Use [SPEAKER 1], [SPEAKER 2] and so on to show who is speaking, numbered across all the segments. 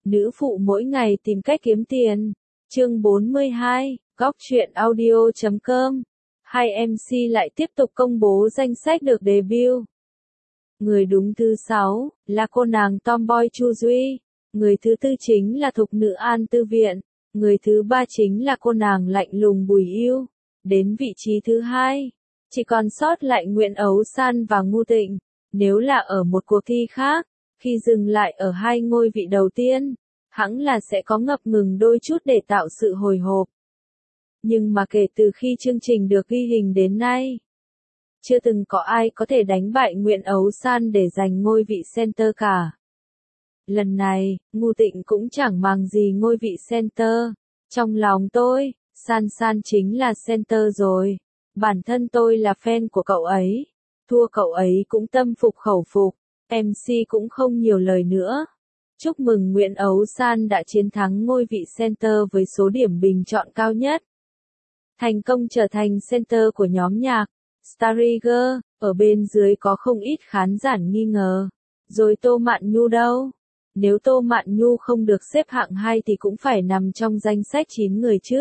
[SPEAKER 1] Nữ phụ mỗi ngày tìm cách kiếm tiền. Chương 42, góc truyện audio.com. Hai MC lại tiếp tục công bố danh sách được debut. Người đúng thứ 6 là cô nàng tomboy Chu Duy. Người thứ 4 chính là thục nữ An Tư Viện. Người thứ 3 chính là cô nàng lạnh lùng Bùi Yêu. Đến vị trí thứ 2, chỉ còn sót lại Nguyễn Ấu San và Ngu Tịnh. Nếu là ở một cuộc thi khác, khi dừng lại ở hai ngôi vị đầu tiên, hẳn là sẽ có ngập ngừng đôi chút để tạo sự hồi hộp. Nhưng mà kể từ khi chương trình được ghi hình đến nay, chưa từng có ai có thể đánh bại Nguyễn Ấu San để giành ngôi vị center cả. Lần này, Ngu Tịnh cũng chẳng màng gì ngôi vị center. Trong lòng tôi, San San chính là center rồi. Bản thân tôi là fan của cậu ấy. Thua cậu ấy cũng tâm phục khẩu phục. MC cũng không nhiều lời nữa. Chúc mừng Nguyễn Ấu San đã chiến thắng ngôi vị center với số điểm bình chọn cao nhất. Thành công trở thành center của nhóm nhạc Starry Girl. Ở bên dưới có không ít khán giả nghi ngờ. Rồi Tô Mạn Nhu đâu? Nếu Tô Mạn Nhu không được xếp hạng 2 thì cũng phải nằm trong danh sách 9 người chứ.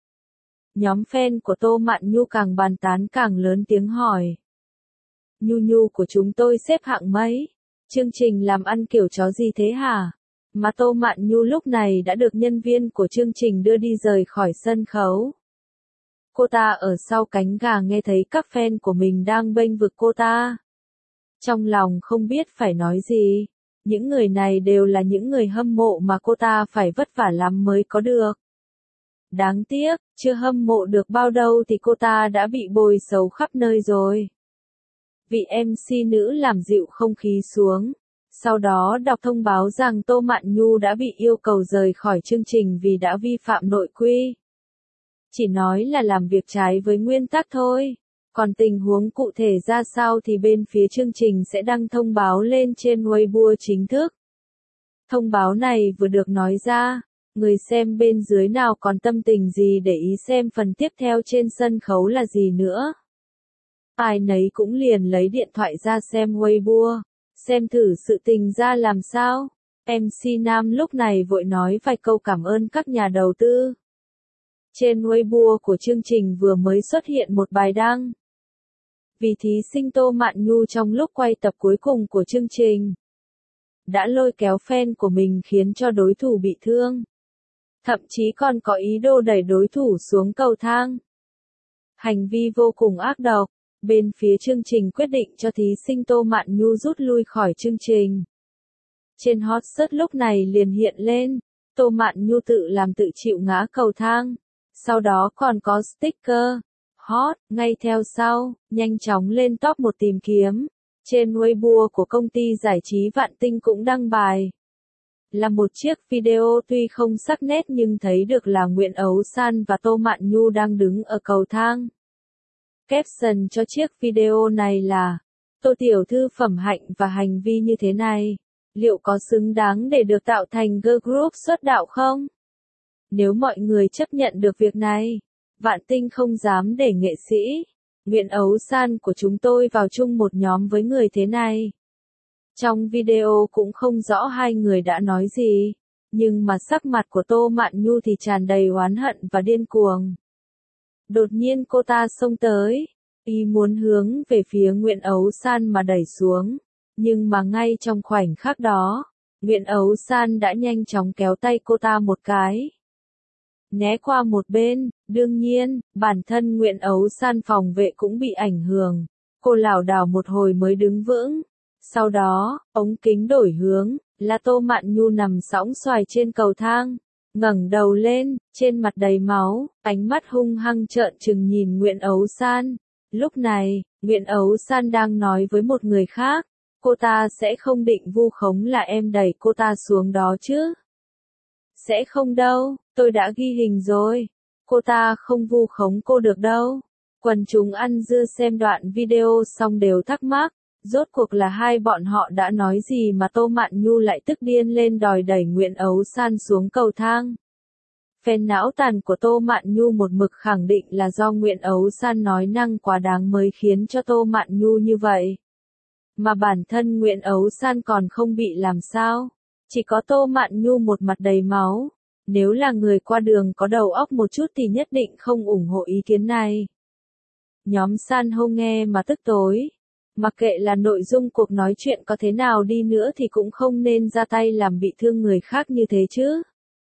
[SPEAKER 1] Nhóm fan của Tô Mạn Nhu càng bàn tán càng lớn tiếng hỏi. Nhu Nhu của chúng tôi xếp hạng mấy? Chương trình làm ăn kiểu chó gì thế hả? Mà Tô Mạn Nhu lúc này đã được nhân viên của chương trình đưa đi rời khỏi sân khấu. Cô ta ở sau cánh gà nghe thấy các fan của mình đang bênh vực cô ta. Trong lòng không biết phải nói gì. Những người này đều là những người hâm mộ mà cô ta phải vất vả lắm mới có được. Đáng tiếc, chưa hâm mộ được bao đâu thì cô ta đã bị bôi xấu khắp nơi rồi. Vị MC nữ làm dịu không khí xuống. Sau đó đọc thông báo rằng Tô Mạn Nhu đã bị yêu cầu rời khỏi chương trình vì đã vi phạm nội quy. Chỉ nói là làm việc trái với nguyên tắc thôi. Còn tình huống cụ thể ra sao thì bên phía chương trình sẽ đăng thông báo lên trên Weibo chính thức. Thông báo này vừa được nói ra, người xem bên dưới nào còn tâm tình gì để ý xem phần tiếp theo trên sân khấu là gì nữa. Ai nấy cũng liền lấy điện thoại ra xem Weibo, xem thử sự tình ra làm sao. MC Nam lúc này vội nói vài câu cảm ơn các nhà đầu tư. Trên Weibo của chương trình vừa mới xuất hiện một bài đăng. Vì thí sinh Tô Mạn Nhu trong lúc quay tập cuối cùng của chương trình đã lôi kéo fan của mình khiến cho đối thủ bị thương. Thậm chí còn có ý đồ đẩy đối thủ xuống cầu thang. Hành vi vô cùng ác độc. Bên phía chương trình quyết định cho thí sinh Tô Mạn Nhu rút lui khỏi chương trình. Trên hot search lúc này liền hiện lên, Tô Mạn Nhu tự làm tự chịu ngã cầu thang. Sau đó còn có sticker hot, ngay theo sau, nhanh chóng lên top 1 tìm kiếm. Trên Weibo của công ty giải trí Vạn Tinh cũng đăng bài. Là một chiếc video tuy không sắc nét nhưng thấy được là Nguyễn Ấu San và Tô Mạn Nhu đang đứng ở cầu thang. Caption cho chiếc video này là, Tô tiểu thư phẩm hạnh và hành vi như thế này, liệu có xứng đáng để được tạo thành girl group xuất đạo không? Nếu mọi người chấp nhận được việc này, Vạn Tinh không dám để nghệ sĩ Nguyễn Ấu San của chúng tôi vào chung một nhóm với người thế này. Trong video cũng không rõ hai người đã nói gì, nhưng mà sắc mặt của Tô Mạn Nhu thì tràn đầy oán hận và điên cuồng. Đột nhiên cô ta xông tới, ý muốn hướng về phía Nguyễn Ấu San mà đẩy xuống, nhưng mà ngay trong khoảnh khắc đó, Nguyễn Ấu San đã nhanh chóng kéo tay cô ta một cái. Né qua một bên, đương nhiên, bản thân Nguyễn Ấu San phòng vệ cũng bị ảnh hưởng. Cô lảo đảo một hồi mới đứng vững. Sau đó, ống kính đổi hướng, là Tô Mạn Nhu nằm sõng xoài trên cầu thang. Ngẩng đầu lên, trên mặt đầy máu, ánh mắt hung hăng trợn trừng nhìn Nguyễn Ấu San. Lúc này, Nguyễn Ấu San đang nói với một người khác. Cô ta sẽ không định vu khống là em đẩy cô ta xuống đó chứ. Sẽ không đâu, tôi đã ghi hình rồi. Cô ta không vu khống cô được đâu. Quần chúng ăn dưa xem đoạn video xong đều thắc mắc. Rốt cuộc là hai bọn họ đã nói gì mà Tô Mạn Nhu lại tức điên lên đòi đẩy Nguyễn Ấu San xuống cầu thang. Fan não tàn của Tô Mạn Nhu một mực khẳng định là do Nguyễn Ấu San nói năng quá đáng mới khiến cho Tô Mạn Nhu như vậy. Mà bản thân Nguyễn Ấu San còn không bị làm sao. Chỉ có Tô Mạn Nhu một mặt đầy máu. Nếu là người qua đường có đầu óc một chút thì nhất định không ủng hộ ý kiến này. Nhóm san hô nghe mà tức tối. Mặc kệ là nội dung cuộc nói chuyện có thế nào đi nữa thì cũng không nên ra tay làm bị thương người khác như thế chứ.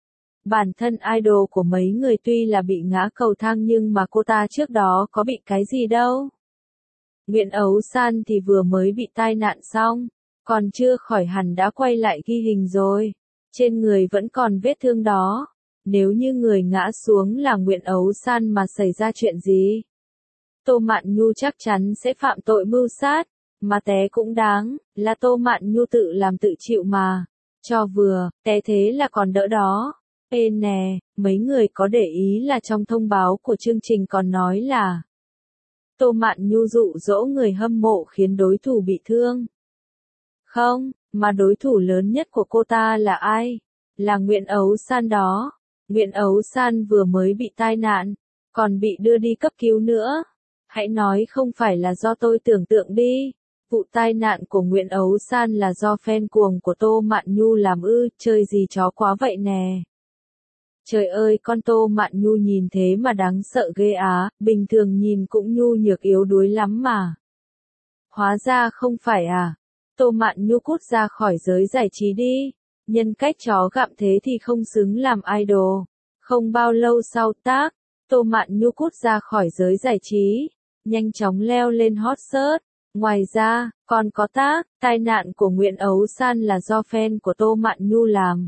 [SPEAKER 1] Bản thân idol của mấy người tuy là bị ngã cầu thang nhưng mà cô ta trước đó có bị cái gì đâu. Nguyễn Ấu San thì vừa mới bị tai nạn xong, còn chưa khỏi hẳn đã quay lại ghi hình rồi. Trên người vẫn còn vết thương đó. Nếu như người ngã xuống là Nguyễn Ấu San mà xảy ra chuyện gì? Tô Mạn Nhu chắc chắn sẽ phạm tội mưu sát, mà té cũng đáng, là Tô Mạn Nhu tự làm tự chịu mà. Cho vừa, té thế là còn đỡ đó. Ê nè, mấy người có để ý là trong thông báo của chương trình còn nói là Tô Mạn Nhu dụ dỗ người hâm mộ khiến đối thủ bị thương. Không, mà đối thủ lớn nhất của cô ta là ai? Là Nguyễn Ấu San đó. Nguyễn Ấu San vừa mới bị tai nạn, còn bị đưa đi cấp cứu nữa. Hãy nói không phải là do tôi tưởng tượng đi. Vụ tai nạn của Nguyễn Ấu San là do fan cuồng của Tô Mạn Nhu làm ư, chơi gì chó quá vậy nè. Trời ơi, con Tô Mạn Nhu nhìn thế mà đáng sợ ghê á, bình thường nhìn cũng nhu nhược yếu đuối lắm mà. Hóa ra không phải à. Tô Mạn Nhu cút ra khỏi giới giải trí đi. Nhân cách chó gặm thế thì không xứng làm idol. Không bao lâu sau tác, Tô Mạn Nhu cút ra khỏi giới giải trí, nhanh chóng leo lên hot search. Ngoài ra, còn có tác, tai nạn của Nguyễn Ấu San là do fan của Tô Mạn Nhu làm.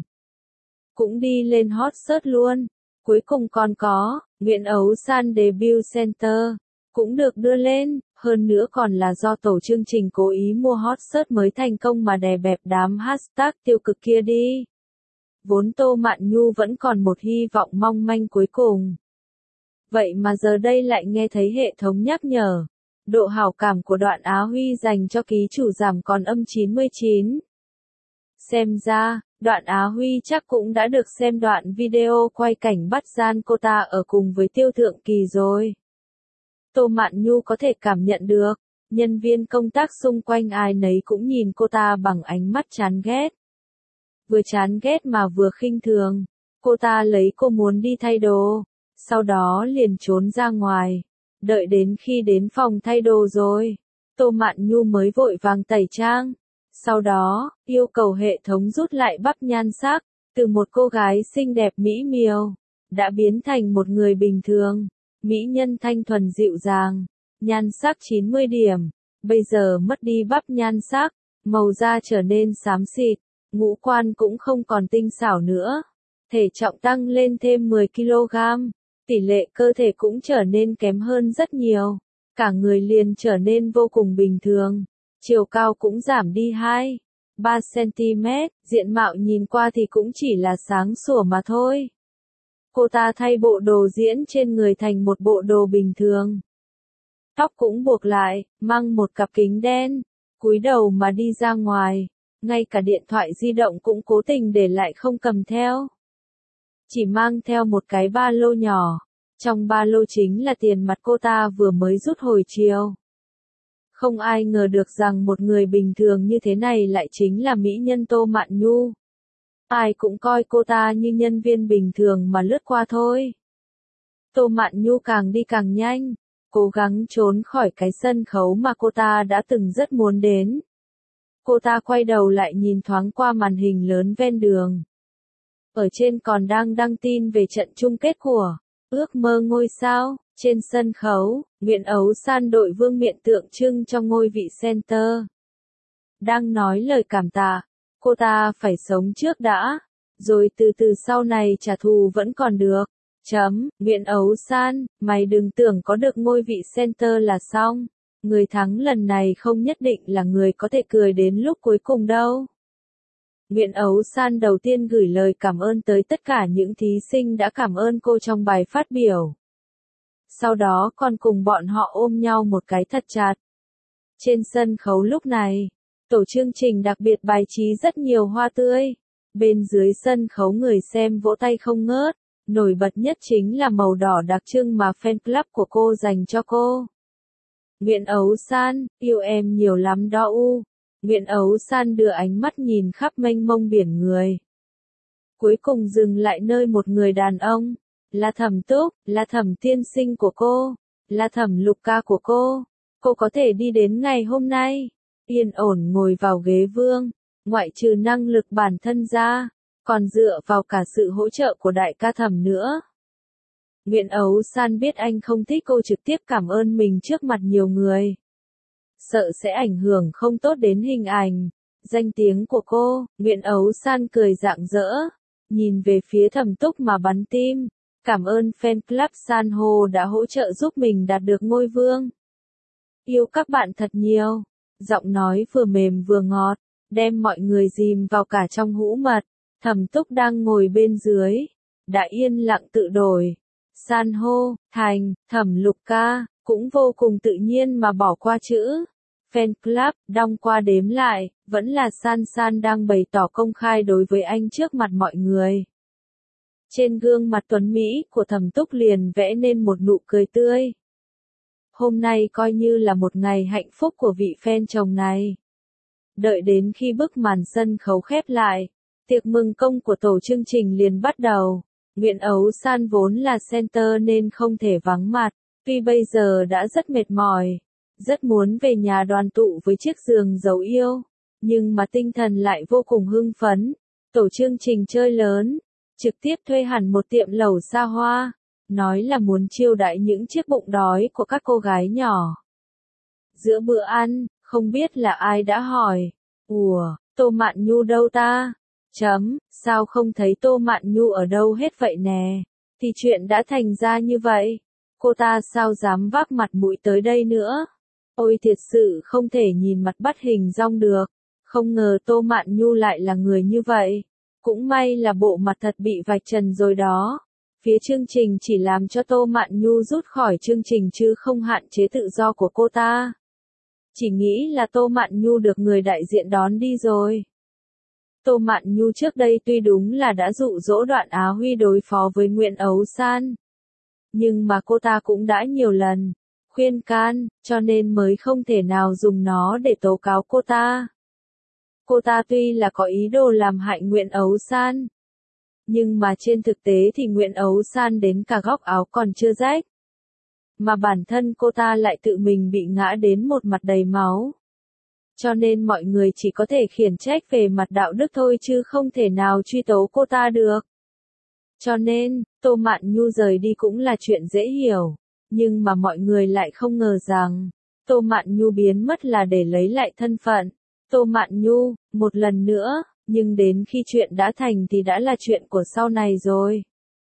[SPEAKER 1] Cũng đi lên hot search luôn. Cuối cùng còn có, Nguyễn Ấu San debut center, cũng được đưa lên, hơn nữa còn là do tổ chương trình cố ý mua hot search mới thành công mà đè bẹp đám hashtag tiêu cực kia đi. Vốn Tô Mạn Nhu vẫn còn một hy vọng mong manh cuối cùng. Vậy mà giờ đây lại nghe thấy hệ thống nhắc nhở. Độ hảo cảm của Đoạn Á Huy dành cho ký chủ giảm còn âm 99. Xem ra, Đoạn Á Huy chắc cũng đã được xem đoạn video quay cảnh bắt gian cô ta ở cùng với Tiêu Thượng Kỳ rồi. Tô Mạn Nhu có thể cảm nhận được, nhân viên công tác xung quanh ai nấy cũng nhìn cô ta bằng ánh mắt chán ghét. Vừa chán ghét mà vừa khinh thường. Cô ta lấy cô muốn đi thay đồ, sau đó liền trốn ra ngoài. Đợi đến khi đến phòng thay đồ rồi, Tô Mạn Nhu mới vội vàng tẩy trang. Sau đó, yêu cầu hệ thống rút lại bắp nhan sắc, từ một cô gái xinh đẹp mỹ miều, đã biến thành một người bình thường, mỹ nhân thanh thuần dịu dàng, nhan sắc 90 điểm, bây giờ mất đi bắp nhan sắc, màu da trở nên xám xịt, ngũ quan cũng không còn tinh xảo nữa, thể trọng tăng lên thêm 10 kg, tỷ lệ cơ thể cũng trở nên kém hơn rất nhiều, cả người liền trở nên vô cùng bình thường. Chiều cao cũng giảm đi 2-3 cm, diện mạo nhìn qua thì cũng chỉ là sáng sủa mà thôi. Cô ta thay bộ đồ diễn trên người thành một bộ đồ bình thường. Tóc cũng buộc lại, mang một cặp kính đen, cúi đầu mà đi ra ngoài, ngay cả điện thoại di động cũng cố tình để lại không cầm theo. Chỉ mang theo một cái ba lô nhỏ, trong ba lô chính là tiền mặt cô ta vừa mới rút hồi chiều. Không ai ngờ được rằng một người bình thường như thế này lại chính là mỹ nhân Tô Mạn Nhu. Ai cũng coi cô ta như nhân viên bình thường mà lướt qua thôi. Tô Mạn Nhu càng đi càng nhanh, cố gắng trốn khỏi cái sân khấu mà cô ta đã từng rất muốn đến. Cô ta quay đầu lại nhìn thoáng qua màn hình lớn ven đường. Ở trên còn đang đăng tin về trận chung kết của Ước mơ ngôi sao. Trên sân khấu, Nguyễn Ấu San đội vương miện tượng trưng cho ngôi vị center. Đang nói lời cảm tạ, cô ta phải sống trước đã, rồi từ từ sau này trả thù vẫn còn được. Nguyễn Ấu San, mày đừng tưởng có được ngôi vị center là xong. Người thắng lần này không nhất định là người có thể cười đến lúc cuối cùng đâu. Nguyễn Ấu San đầu tiên gửi lời cảm ơn tới tất cả những thí sinh đã cảm ơn cô trong bài phát biểu. Sau đó còn cùng bọn họ ôm nhau một cái thật chặt. Trên sân khấu lúc này, tổ chương trình đặc biệt bài trí rất nhiều hoa tươi. Bên dưới sân khấu người xem vỗ tay không ngớt. Nổi bật nhất chính là màu đỏ đặc trưng mà fan club của cô dành cho cô. Nguyễn Ấu San, yêu em nhiều lắm đó u. Nguyễn Ấu San đưa ánh mắt nhìn khắp mênh mông biển người. Cuối cùng dừng lại nơi một người đàn ông. Là Thẩm Túc, là Thẩm tiên sinh của cô, là Thẩm Lục ca của cô. Cô có thể đi đến ngày hôm nay, yên ổn ngồi vào ghế vương, ngoại trừ năng lực bản thân ra, còn dựa vào cả sự hỗ trợ của đại ca Thẩm nữa. Nguyễn Ấu San biết anh không thích cô trực tiếp cảm ơn mình trước mặt nhiều người. Sợ sẽ ảnh hưởng không tốt đến hình ảnh, danh tiếng của cô. Nguyễn Ấu San cười rạng rỡ, nhìn về phía Thẩm Túc mà bắn tim. Cảm ơn fan club San Hô đã hỗ trợ giúp mình đạt được ngôi vương. Yêu các bạn thật nhiều. Giọng nói vừa mềm vừa ngọt, đem mọi người dìm vào cả trong hũ mật. Thẩm Túc đang ngồi bên dưới, đã yên lặng tự đổi. San Hô, Thành, Thẩm Lục ca, cũng vô cùng tự nhiên mà bỏ qua chữ. Fan club, đong qua đếm lại, vẫn là San San đang bày tỏ công khai đối với anh trước mặt mọi người. Trên gương mặt tuấn Mỹ của Thẩm Túc liền vẽ nên một nụ cười tươi. Hôm nay coi như là một ngày hạnh phúc của vị fan chồng này. Đợi đến khi bức màn sân khấu khép lại, tiệc mừng công của tổ chương trình liền bắt đầu. Nguyễn Ấu San vốn là center nên không thể vắng mặt, tuy bây giờ đã rất mệt mỏi, rất muốn về nhà đoàn tụ với chiếc giường dấu yêu, nhưng mà tinh thần lại vô cùng hưng phấn. Tổ chương trình chơi lớn, trực tiếp thuê hẳn một tiệm lẩu xa hoa, nói là muốn chiêu đãi những chiếc bụng đói của các cô gái nhỏ. Giữa bữa ăn, không biết là ai đã hỏi, ủa, Tô Mạn Nhu đâu ta? Sao không thấy Tô Mạn Nhu ở đâu hết vậy nè? Thì chuyện đã thành ra như vậy. Cô ta sao dám vác mặt mũi tới đây nữa? Ôi thiệt sự không thể nhìn mặt bắt hình dong được. Không ngờ Tô Mạn Nhu lại là người như vậy. Cũng may là bộ mặt thật bị vạch trần rồi đó. Phía chương trình chỉ làm cho Tô Mạn Nhu rút khỏi chương trình chứ không hạn chế tự do của cô ta. Chỉ nghĩ là Tô Mạn Nhu được người đại diện đón đi rồi. Tô Mạn Nhu trước đây tuy đúng là đã dụ dỗ Đoạn Á Huy đối phó với Nguyễn Ấu San. Nhưng mà cô ta cũng đã nhiều lần khuyên can, cho nên mới không thể nào dùng nó để tố cáo cô ta. Cô ta tuy là có ý đồ làm hại Nguyễn Ấu San, nhưng mà trên thực tế thì Nguyễn Ấu San đến cả góc áo còn chưa rách. Mà bản thân cô ta lại tự mình bị ngã đến một mặt đầy máu. Cho nên mọi người chỉ có thể khiển trách về mặt đạo đức thôi chứ không thể nào truy tố cô ta được. Cho nên, Tô Mạn Nhu rời đi cũng là chuyện dễ hiểu. Nhưng mà mọi người lại không ngờ rằng, Tô Mạn Nhu biến mất là để lấy lại thân phận. Tô Mạn Nhu, một lần nữa, nhưng đến khi chuyện đã thành thì đã là chuyện của sau này rồi.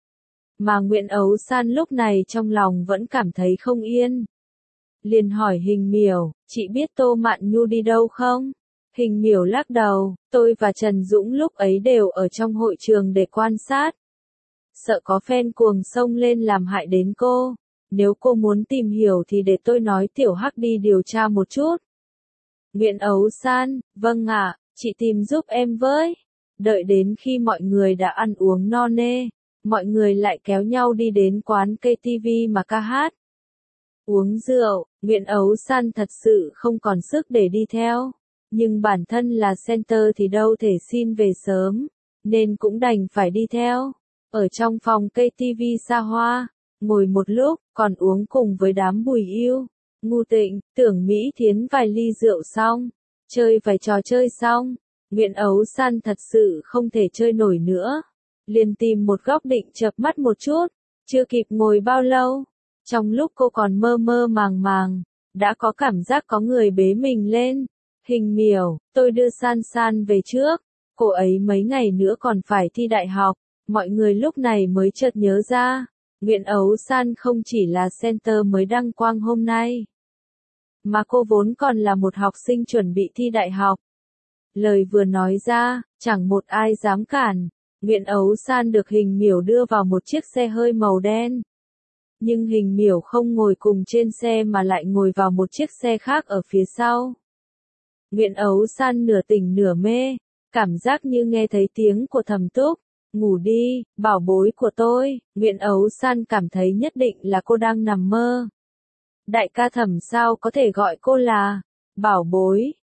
[SPEAKER 1] Mà Nguyễn Ấu San lúc này trong lòng vẫn cảm thấy không yên. Liền hỏi Hình Miểu, chị biết Tô Mạn Nhu đi đâu không? Hình Miểu lắc đầu, tôi và Trần Dũng lúc ấy đều ở trong hội trường để quan sát. Sợ có fan cuồng xông lên làm hại đến cô. Nếu cô muốn tìm hiểu thì để tôi nói Tiểu Hắc đi điều tra một chút. Nguyễn Ấu San, vâng ạ, chị tìm giúp em với. Đợi đến khi mọi người đã ăn uống no nê, mọi người lại kéo nhau đi đến quán KTV mà ca hát. Uống rượu, Nguyễn Ấu San thật sự không còn sức để đi theo. Nhưng bản thân là center thì đâu thể xin về sớm, nên cũng đành phải đi theo. Ở trong phòng KTV xa hoa, ngồi một lúc, còn uống cùng với đám Bùi Yêu, Ngu Tịnh, Tưởng Mỹ Thiến vài ly rượu xong, chơi vài trò chơi xong, Nguyễn Ấu San thật sự không thể chơi nổi nữa. Liền tìm một góc định chợp mắt một chút, chưa kịp ngồi bao lâu. Trong lúc cô còn mơ mơ màng màng, đã có cảm giác có người bế mình lên. Hình Miểu, tôi đưa San San về trước, cô ấy mấy ngày nữa còn phải thi đại học. Mọi người lúc này mới chợt nhớ ra, Nguyễn Ấu San không chỉ là center mới đăng quang hôm nay, mà cô vốn còn là một học sinh chuẩn bị thi đại học. Lời vừa nói ra, chẳng một ai dám cản. Nguyễn Ấu San được Hình Miểu đưa vào một chiếc xe hơi màu đen. Nhưng Hình Miểu không ngồi cùng trên xe mà lại ngồi vào một chiếc xe khác ở phía sau. Nguyễn Ấu San nửa tỉnh nửa mê, cảm giác như nghe thấy tiếng của Thẩm Túc. Ngủ đi, bảo bối của tôi. Nguyễn Ấu San cảm thấy nhất định là cô đang nằm mơ. Đại ca Thẩm sao có thể gọi cô là bảo bối,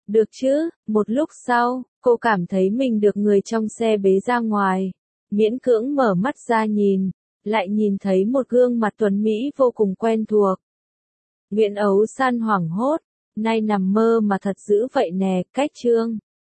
[SPEAKER 1] Được chứ, một lúc sau, cô cảm thấy mình được người trong xe bế ra ngoài. Miễn cưỡng mở mắt ra nhìn, lại nhìn thấy một gương mặt tuấn Mỹ vô cùng quen thuộc. Nguyễn Ấu San hoảng hốt, nay nằm mơ mà thật dữ vậy nè, cách Trương.